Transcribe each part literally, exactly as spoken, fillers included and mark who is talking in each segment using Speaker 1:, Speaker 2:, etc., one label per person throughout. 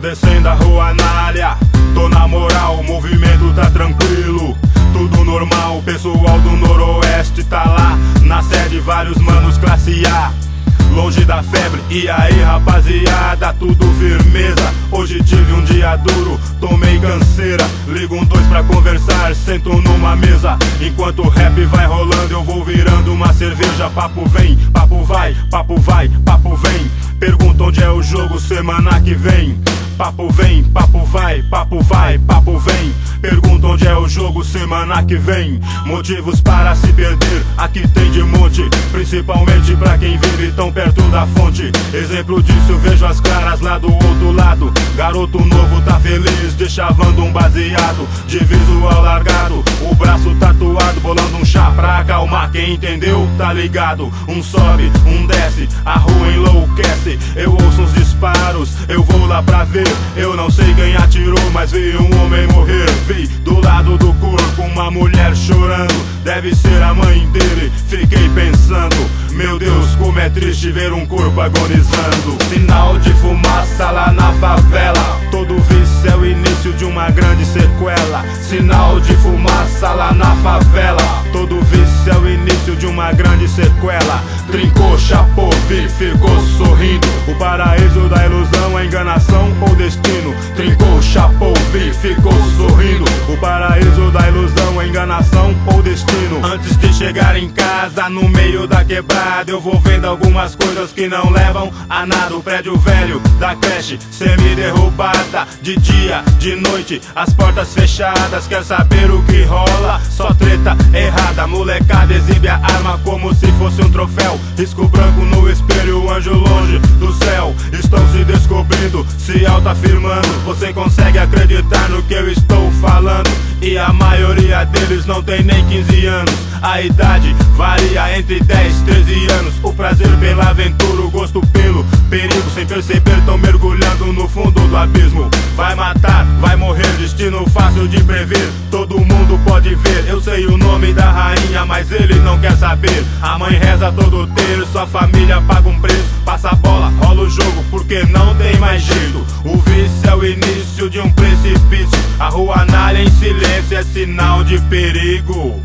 Speaker 1: descendo a rua Anália, tô na moral, o movimento tá tranquilo, tudo normal. O pessoal do Noroeste tá lá na sede, vários manos classe A, longe da febre. E aí rapaziada, tudo firmeza. Hoje tive um dia duro, tomei canseira. Ligo um dois pra conversar, sento numa mesa. Enquanto o rap vai rolando, eu vou virando uma cerveja. Papo vem, papo vai, papo vai, papo vem. Pergunta onde é o jogo semana que vem. Papo vem, papo vai, papo vai, papo vem. Pergunta onde é o jogo semana que vem. Motivos para se perder, aqui tem de monte, principalmente pra quem vive tão perto da fonte. Exemplo disso eu vejo as claras lá do outro lado. Garoto novo tá feliz, deschavando um baseado, de visual largado, o braço tatuado, bolando um chá pra acalmar. Quem entendeu tá ligado. Um sobe, um desce, a rua enlouquece. Eu ouço uns disparos, eu vou lá pra ver. Eu não sei quem atirou, mas vi um homem morrer. Vi do lado do corpo uma mulher chorando, deve ser a mãe dele. Fiquei pensando, meu Deus, como é triste ver um corpo agonizando. Sinal de fumaça lá na favela, todo vício é o início de uma grande sequela. Sinal de fumaça lá na favela, todo vício é o início de uma grande sequela. Trincou, chapou, vi, ficou sorrindo. O paraíso da ilusão, a enganação ou destino. Trincou, chapou, vi, ficou sorrindo. O paraíso da ilusão, a enganação ou destino. Antes de chegar em casa, no meio da quebrada, eu vou vendo algumas coisas que não levam a nada. O prédio velho da creche, semi-derrubada, de dia, de noite, as portas fechadas. Quer saber o que rola? Só treta errada. Molecada exibe a arma como se fosse um troféu. Risco branco no espelho, anjo longe do céu. Estão se descobrindo, se autoafirmando. Você consegue acreditar no que eu estou falando? E a maioria deles não tem nem quinze anos. A idade varia entre dez e treze anos. O prazer pela aventura, o gosto pelo perigo. Sem perceber tão mergulhando no fundo do abismo. Vai matar, vai morrer, destino fácil de prever. Todo mundo pode ver, eu sei o nome da rainha, mas ele não quer saber. A mãe reza todo terço, sua família paga um preço. Passa a bola, rola o jogo, porque não tem mais jeito. O vício é o início de um precipício. A rua Anália em silêncio é sinal de perigo.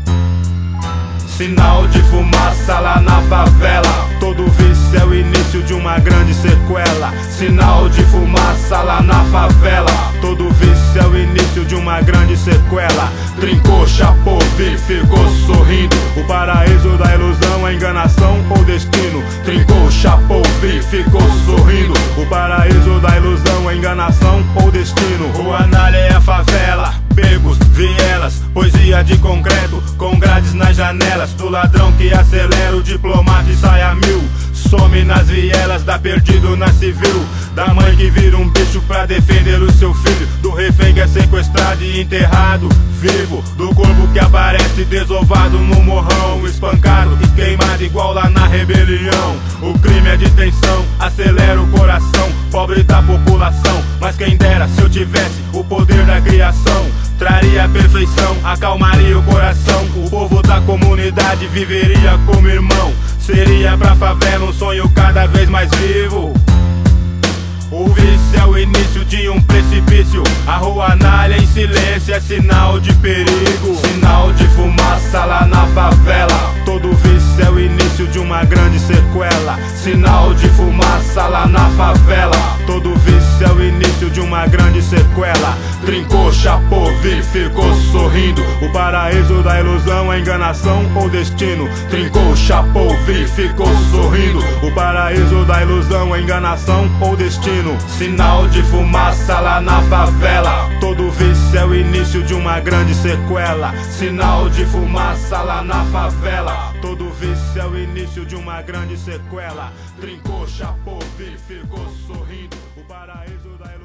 Speaker 1: Sinal de fumaça lá na favela, todo vício é o início de uma grande sequela. Sinal de fumaça lá na favela, todo vício é o início de uma grande sequela. Trincou, chapou, vi, ficou sorrindo. O paraíso da ilusão, a enganação ou destino. Trincou, chapou, vi, ficou sorrindo. O paraíso da ilusão, a enganação ou destino. Rua Anália é a favela, becos, vielas, poesia de concreto, com grades nas janelas. Do ladrão que acelera, o diplomata e sai a mil. Some nas vielas, dá perdido na civil. Da mãe que vira um bicho pra defender o seu filho. Do refém que é sequestrado e enterrado vivo. Do corpo que aparece desovado no morrão, espancado e queimado igual lá na rebelião. O crime é de tensão, acelera o coração, pobre da população. Mas quem dera se eu tivesse o poder da criação, traria a perfeição, acalmaria o coração. O povo da comunidade viveria como irmão. Seria pra favela um sonho cada vez mais vivo. O vício é o início de um precipício. A rua Anália em silêncio é sinal de perigo. Sinal de fumaça lá na favela, todo vício é o início de uma grande sequela. Sinal de fumaça lá na favela, todo vício é o início de uma grande sequela. Trincou, chapou, vi, ficou sorrindo. O paraíso da ilusão, a enganação ou destino. Trincou, chapou, vi, ficou sorrindo. O paraíso da ilusão, a enganação ou destino. Sinal de fumaça lá na favela, todo vício é o início de uma grande sequela. Sinal de fumaça lá na favela, todo vício é o início de uma grande sequela. Trincou, chapou, vi, ficou sorrindo. O paraíso da ilusão.